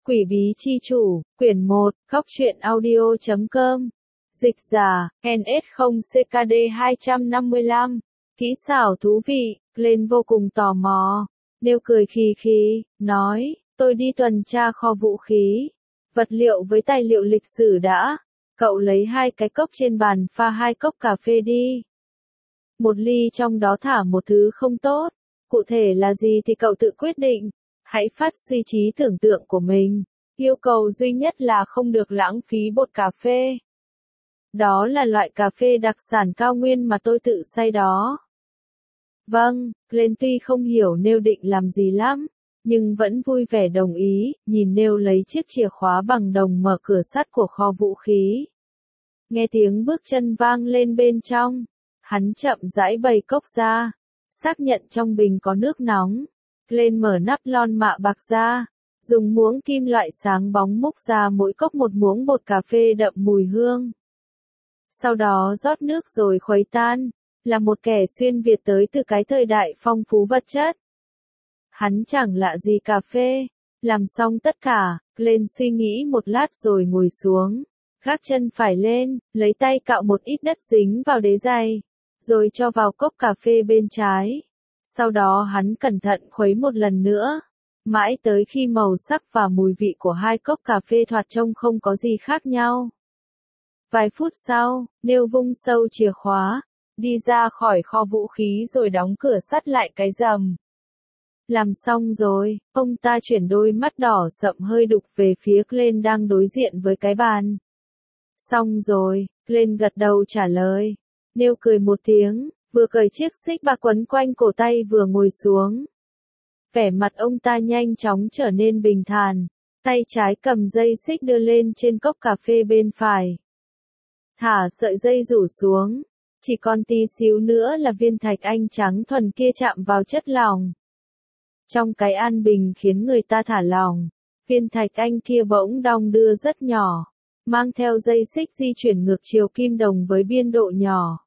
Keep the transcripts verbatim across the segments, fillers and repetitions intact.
Quỷ bí chi chủ, quyển một, góc truyện audio chấm com. Dịch giả, en ét không C K D hai trăm năm mươi lăm. Kỹ xảo thú vị, Glenn vô cùng tò mò. Nêu cười khì khì, nói, tôi đi tuần tra kho vũ khí. Vật liệu với tài liệu lịch sử đã. Cậu lấy hai cái cốc trên bàn pha hai cốc cà phê đi. Một ly trong đó thả một thứ không tốt. Cụ thể là gì thì cậu tự quyết định. Hãy phát suy trí tưởng tượng của mình. Yêu cầu duy nhất là không được lãng phí bột cà phê. Đó là loại cà phê đặc sản cao nguyên mà tôi tự xay đó. Vâng, Glenn tuy không hiểu Nêu định làm gì lắm, nhưng vẫn vui vẻ đồng ý, nhìn Nêu lấy chiếc chìa khóa bằng đồng mở cửa sắt của kho vũ khí. Nghe tiếng bước chân vang lên bên trong, hắn chậm rãi bày cốc ra, xác nhận trong bình có nước nóng. Glenn mở nắp lon mạ bạc ra, dùng muỗng kim loại sáng bóng múc ra mỗi cốc một muỗng bột cà phê đậm mùi hương. Sau đó rót nước rồi khuấy tan, là một kẻ xuyên Việt tới từ cái thời đại phong phú vật chất. Hắn chẳng lạ gì cà phê. Làm xong tất cả, Glenn suy nghĩ một lát rồi ngồi xuống, gác chân phải lên, lấy tay cạo một ít đất dính vào đế giày, rồi cho vào cốc cà phê bên trái. Sau đó hắn cẩn thận khuấy một lần nữa, mãi tới khi màu sắc và mùi vị của hai cốc cà phê thoạt trông không có gì khác nhau. Vài phút sau, Nêu vung sâu chìa khóa, đi ra khỏi kho vũ khí rồi đóng cửa sắt lại cái rầm. Làm xong rồi, ông ta chuyển đôi mắt đỏ sậm hơi đục về phía Glenn đang đối diện với cái bàn. Xong rồi, Glenn gật đầu trả lời. Nêu cười một tiếng, vừa cởi chiếc xích ba quấn quanh cổ tay vừa ngồi xuống. Vẻ mặt ông ta nhanh chóng trở nên bình thản, tay trái cầm dây xích đưa lên trên cốc cà phê bên phải. Thả sợi dây rủ xuống, chỉ còn tí xíu nữa là viên thạch anh trắng thuần kia chạm vào chất lỏng. Trong cái an bình khiến người ta thả lỏng, viên thạch anh kia bỗng đong đưa rất nhỏ, mang theo dây xích di chuyển ngược chiều kim đồng với biên độ nhỏ.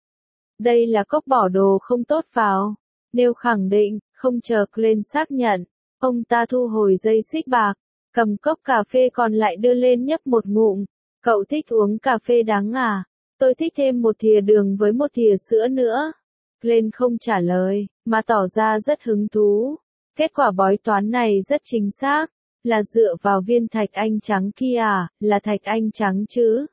Đây là cốc bỏ đồ không tốt vào. Nêu khẳng định, không chờ Glenn xác nhận, ông ta thu hồi dây xích bạc, cầm cốc cà phê còn lại đưa lên nhấp một ngụm. Cậu thích uống cà phê đắng à? Tôi thích thêm một thìa đường với một thìa sữa nữa. Glenn không trả lời, mà tỏ ra rất hứng thú. Kết quả bói toán này rất chính xác, là dựa vào viên thạch anh trắng kia à, là thạch anh trắng chứ.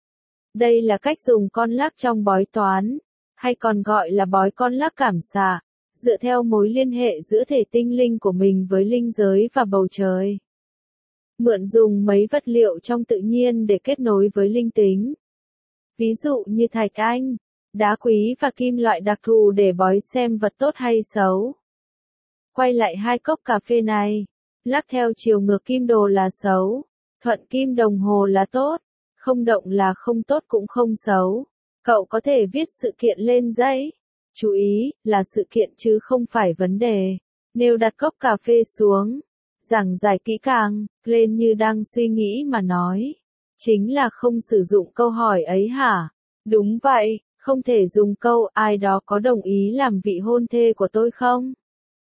Đây là cách dùng con lắc trong bói toán, hay còn gọi là bói con lắc cảm xạ, dựa theo mối liên hệ giữa thể tinh linh của mình với linh giới và bầu trời. Mượn dùng mấy vật liệu trong tự nhiên để kết nối với linh tính. Ví dụ như thạch anh, đá quý và kim loại đặc thù để bói xem vật tốt hay xấu. Quay lại hai cốc cà phê này, lắc theo chiều ngược kim đồ là xấu, thuận kim đồng hồ là tốt, không động là không tốt cũng không xấu. Cậu có thể viết sự kiện lên giấy. Chú ý, là sự kiện chứ không phải vấn đề. Nêu đặt cốc cà phê xuống, giảng giải kỹ càng, Glenn như đang suy nghĩ mà nói. Chính là không sử dụng câu hỏi ấy hả? Đúng vậy, không thể dùng câu ai đó có đồng ý làm vị hôn thê của tôi không?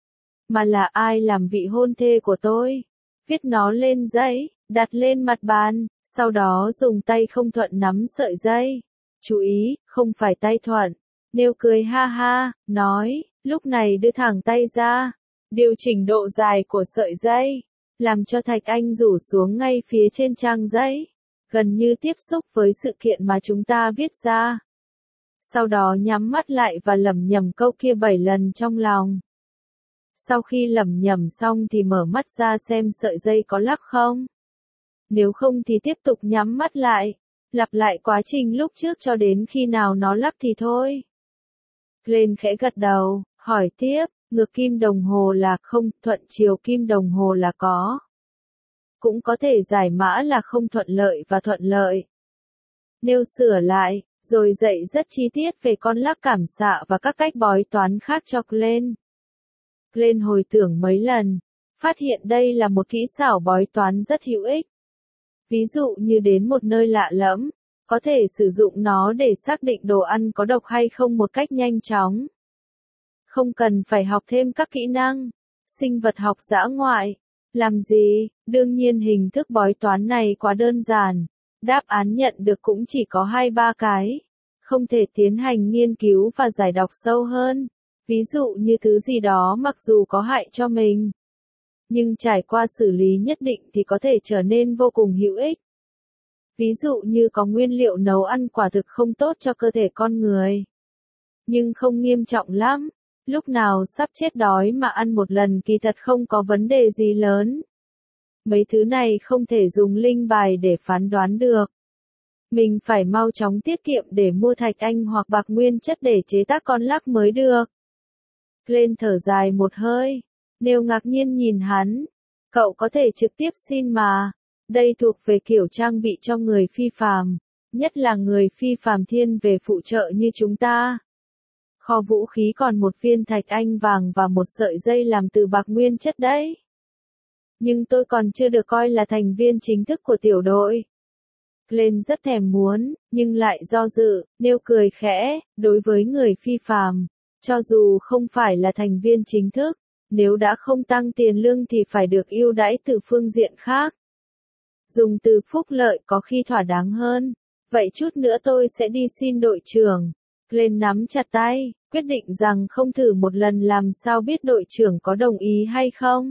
Mà là ai làm vị hôn thê của tôi? Viết nó lên giấy, đặt lên mặt bàn, sau đó dùng tay không thuận nắm sợi dây. Chú ý, không phải tay thuận. Nêu cười ha ha, nói, lúc này đưa thẳng tay ra, điều chỉnh độ dài của sợi dây, làm cho thạch anh rủ xuống ngay phía trên trang giấy, gần như tiếp xúc với sự kiện mà chúng ta viết ra. Sau đó nhắm mắt lại và lẩm nhẩm câu kia bảy lần trong lòng. Sau khi lẩm nhẩm xong thì mở mắt ra xem sợi dây có lắc không. Nếu không thì tiếp tục nhắm mắt lại, lặp lại quá trình lúc trước cho đến khi nào nó lắc thì thôi. Glenn khẽ gật đầu, hỏi tiếp, ngược kim đồng hồ là không, thuận chiều kim đồng hồ là có. Cũng có thể giải mã là không thuận lợi và thuận lợi. Nêu sửa lại, rồi dạy rất chi tiết về con lắc cảm xạ và các cách bói toán khác cho Glenn. Glenn hồi tưởng mấy lần, phát hiện đây là một kỹ xảo bói toán rất hữu ích. Ví dụ như đến một nơi lạ lẫm, có thể sử dụng nó để xác định đồ ăn có độc hay không một cách nhanh chóng. Không cần phải học thêm các kỹ năng sinh vật học dã ngoại, Làm gì, đương nhiên hình thức bói toán này quá đơn giản. Đáp án nhận được cũng chỉ có hai ba cái. Không thể tiến hành nghiên cứu và giải đọc sâu hơn. Ví dụ như thứ gì đó mặc dù có hại cho mình, nhưng trải qua xử lý nhất định thì có thể trở nên vô cùng hữu ích. Ví dụ như có nguyên liệu nấu ăn quả thực không tốt cho cơ thể con người, nhưng không nghiêm trọng lắm. Lúc nào sắp chết đói mà ăn một lần kỳ thật không có vấn đề gì lớn. Mấy thứ này không thể dùng linh bài để phán đoán được. Mình phải mau chóng tiết kiệm để mua thạch anh hoặc bạc nguyên chất để chế tác con lắc mới được. Glenn thở dài một hơi. Nêu ngạc nhiên nhìn hắn. Cậu có thể trực tiếp xin mà. Đây thuộc về kiểu trang bị cho người phi phàm. Nhất là người phi phàm thiên về phụ trợ như chúng ta. Kho vũ khí còn một viên thạch anh vàng và một sợi dây làm từ bạc nguyên chất đấy. Nhưng tôi còn chưa được coi là thành viên chính thức của tiểu đội. Glenn rất thèm muốn, nhưng lại do dự, nêu cười khẽ, đối với người phi phàm, cho dù không phải là thành viên chính thức, nếu đã không tăng tiền lương thì phải được ưu đãi từ phương diện khác. Dùng từ phúc lợi có khi thỏa đáng hơn. Vậy chút nữa tôi sẽ đi xin đội trưởng. Glenn nắm chặt tay, quyết định rằng không thử một lần làm sao biết đội trưởng có đồng ý hay không.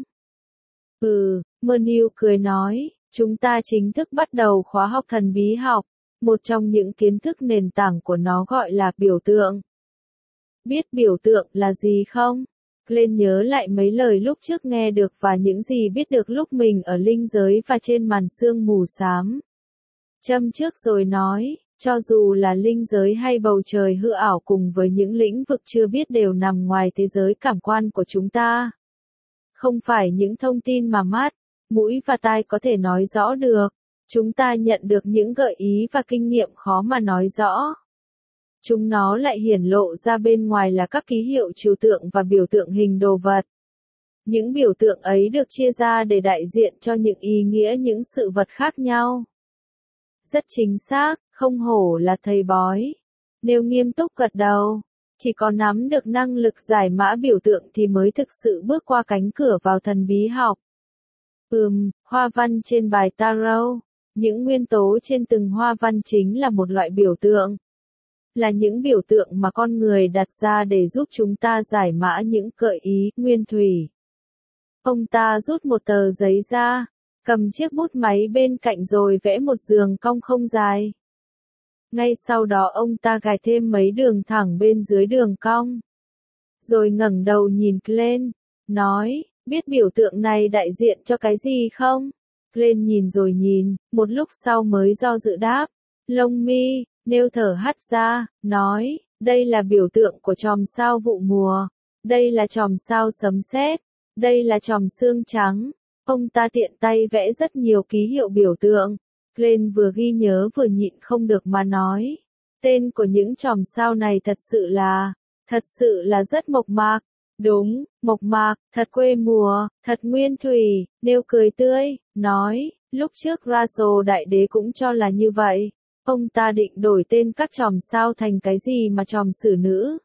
Ừ, Murnau cười nói, chúng ta chính thức bắt đầu khóa học thần bí học. Một trong những kiến thức nền tảng của nó gọi là biểu tượng. Biết biểu tượng là gì không? Glenn nhớ lại mấy lời lúc trước nghe được và những gì biết được lúc mình ở linh giới và trên màn sương mù xám. Châm trước rồi nói, cho dù là linh giới hay bầu trời hư ảo cùng với những lĩnh vực chưa biết đều nằm ngoài thế giới cảm quan của chúng ta. Không phải những thông tin mà mắt, mũi và tai có thể nói rõ được. Chúng ta nhận được những gợi ý và kinh nghiệm khó mà nói rõ. Chúng nó lại hiển lộ ra bên ngoài là các ký hiệu trừu tượng và biểu tượng hình đồ vật. Những biểu tượng ấy được chia ra để đại diện cho những ý nghĩa những sự vật khác nhau. Rất chính xác, không hổ là thầy bói. Nếu nghiêm túc gật đầu, chỉ có nắm được năng lực giải mã biểu tượng thì mới thực sự bước qua cánh cửa vào thần bí học. Ừm, hoa văn trên bài tarot. Những nguyên tố trên từng hoa văn chính là một loại biểu tượng. Là những biểu tượng mà con người đặt ra để giúp chúng ta giải mã những gợi ý, nguyên thủy. Ông ta rút một tờ giấy ra, cầm chiếc bút máy bên cạnh rồi vẽ một đường cong không dài. Ngay sau đó ông ta gạch thêm mấy đường thẳng bên dưới đường cong. Rồi ngẩng đầu nhìn Glenn, nói, biết biểu tượng này đại diện cho cái gì không? Glenn nhìn rồi nhìn, một lúc sau mới do dự đáp. Lông mi, nêu thở hắt ra, nói, đây là biểu tượng của chòm sao vụ mùa. Đây là chòm sao sấm sét. Đây là chòm xương trắng. Ông ta tiện tay vẽ rất nhiều ký hiệu biểu tượng. Glenn vừa ghi nhớ vừa nhịn không được mà nói. Tên của những chòm sao này thật sự là, thật sự là rất mộc mạc. Đúng, mộc mạc, thật quê mùa, thật nguyên thủy, nêu cười tươi, nói, lúc trước Russell đại đế cũng cho là như vậy. Ông ta định đổi tên các chòm sao thành cái gì mà chòm xử nữ.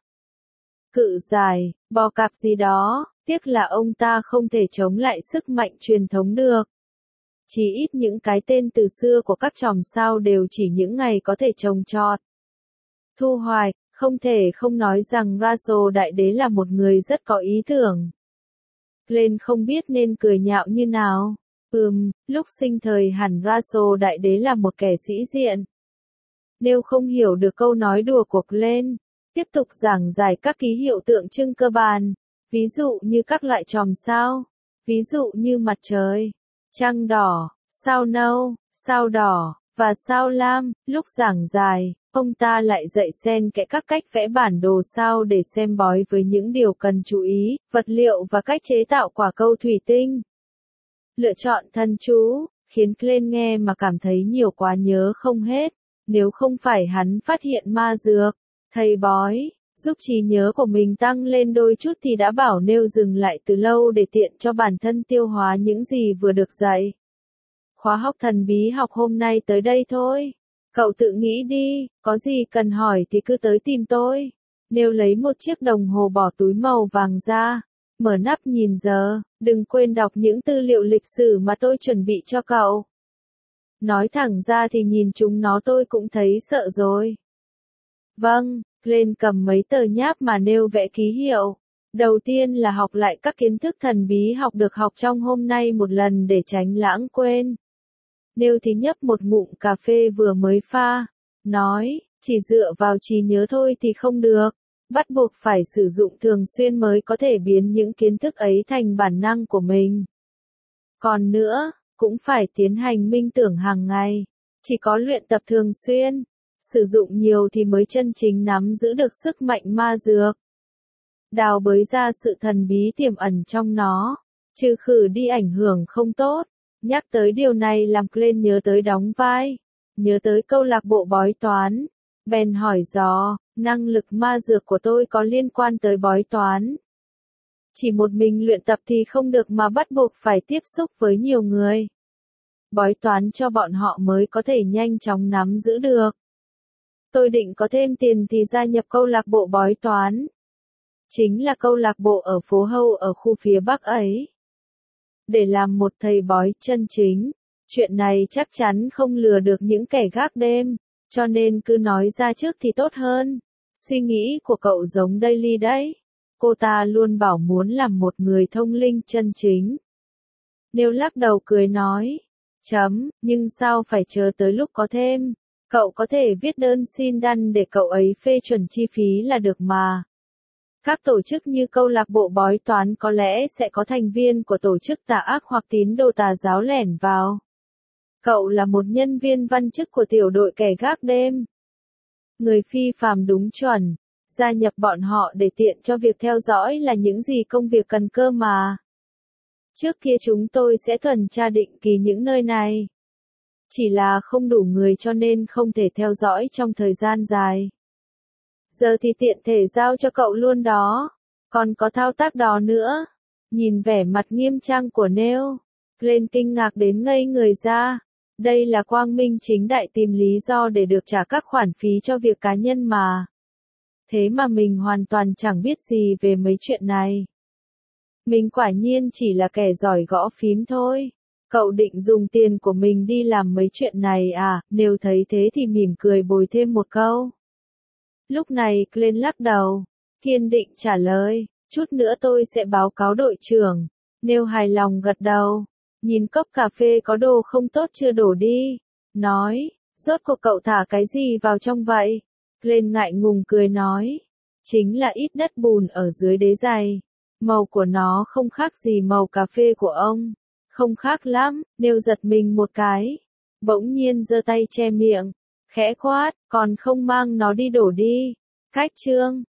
Cự giải, bò cạp gì đó, tiếc là ông ta không thể chống lại sức mạnh truyền thống được. Chỉ ít những cái tên từ xưa của các chòm sao đều chỉ những ngày có thể trồng trọt. Thu hoạch, không thể không nói rằng Russell đại đế là một người rất có ý tưởng. Glenn không biết nên cười nhạo như nào. Ừm, lúc sinh thời hẳn Russell đại đế là một kẻ sĩ diện. Nếu không hiểu được câu nói đùa của Glenn, tiếp tục giảng giải các ký hiệu tượng trưng cơ bản, ví dụ như các loại chòm sao, ví dụ như mặt trời, trăng đỏ, sao nâu, sao đỏ, và sao lam. Lúc giảng giải, ông ta lại dạy xen kẽ các cách vẽ bản đồ sao để xem bói với những điều cần chú ý, vật liệu và cách chế tạo quả cầu thủy tinh. Lựa chọn thần chú, khiến Glenn nghe mà cảm thấy nhiều quá nhớ không hết. Nếu không phải hắn phát hiện ma dược, thầy bói, giúp trí nhớ của mình tăng lên đôi chút thì đã bảo nêu dừng lại từ lâu để tiện cho bản thân tiêu hóa những gì vừa được dạy. Khóa học thần bí học hôm nay tới đây thôi. Cậu tự nghĩ đi, có gì cần hỏi thì cứ tới tìm tôi. Nêu lấy một chiếc đồng hồ bỏ túi màu vàng ra. Mở nắp nhìn giờ, đừng quên đọc những tư liệu lịch sử mà tôi chuẩn bị cho cậu. Nói thẳng ra thì nhìn chúng nó tôi cũng thấy sợ rồi. Vâng, Glenn cầm mấy tờ nháp mà nêu vẽ ký hiệu. Đầu tiên là học lại các kiến thức thần bí học được học trong hôm nay một lần để tránh lãng quên. Nêu thì nhấp một ngụm cà phê vừa mới pha. Nói, chỉ dựa vào trí nhớ thôi thì không được. Bắt buộc phải sử dụng thường xuyên mới có thể biến những kiến thức ấy thành bản năng của mình. Còn nữa, cũng phải tiến hành minh tưởng hàng ngày. Chỉ có luyện tập thường xuyên, sử dụng nhiều thì mới chân chính nắm giữ được sức mạnh ma dược. Đào bới ra sự thần bí tiềm ẩn trong nó, trừ khử đi ảnh hưởng không tốt. Nhắc tới điều này làm Glenn nhớ tới đóng vai, nhớ tới câu lạc bộ bói toán. Bèn hỏi dò, năng lực ma dược của tôi có liên quan tới bói toán. Chỉ một mình luyện tập thì không được mà bắt buộc phải tiếp xúc với nhiều người. Bói toán cho bọn họ mới có thể nhanh chóng nắm giữ được. Tôi định có thêm tiền thì gia nhập câu lạc bộ bói toán. Chính là câu lạc bộ ở phố Hâu ở khu phía Bắc ấy. Để làm một thầy bói chân chính, chuyện này chắc chắn không lừa được những kẻ gác đêm, cho nên cứ nói ra trước thì tốt hơn. Suy nghĩ của cậu giống Daily đấy. Cô ta luôn bảo muốn làm một người thông linh chân chính. Nếu lắc đầu cười nói, chấm, nhưng sao phải chờ tới lúc có thêm. Cậu có thể viết đơn xin đăng để cậu ấy phê chuẩn chi phí là được mà. Các tổ chức như câu lạc bộ bói toán có lẽ sẽ có thành viên của tổ chức tà ác hoặc tín đồ tà giáo lẻn vào. Cậu là một nhân viên văn chức của tiểu đội kẻ gác đêm. Người phi phàm đúng chuẩn, gia nhập bọn họ để tiện cho việc theo dõi là những gì công việc cần cơ mà. Trước kia chúng tôi sẽ tuần tra định kỳ những nơi này. Chỉ là không đủ người cho nên không thể theo dõi trong thời gian dài. Giờ thì tiện thể giao cho cậu luôn đó. Còn có thao tác đó nữa. Nhìn vẻ mặt nghiêm trang của Neil, Glenn kinh ngạc đến ngây người ra. Đây là quang minh chính đại tìm lý do để được trả các khoản phí cho việc cá nhân mà. Thế mà mình hoàn toàn chẳng biết gì về mấy chuyện này. Mình quả nhiên chỉ là kẻ giỏi gõ phím thôi. Cậu định dùng tiền của mình đi làm mấy chuyện này à? Nếu thấy thế thì mỉm cười bồi thêm một câu. Lúc này Glenn lắc đầu, kiên định trả lời, chút nữa tôi sẽ báo cáo đội trưởng. Nếu hài lòng gật đầu, nhìn cốc cà phê có đồ không tốt chưa đổ đi. Nói, rốt cuộc cậu thả cái gì vào trong vậy? Glenn ngại ngùng cười nói, chính là ít đất bùn ở dưới đế giày. Màu của nó không khác gì màu cà phê của ông. Không khác lắm, Nếu giật mình một cái. Bỗng nhiên giơ tay che miệng, khẽ quát, còn không mang nó đi đổ đi. Cách chương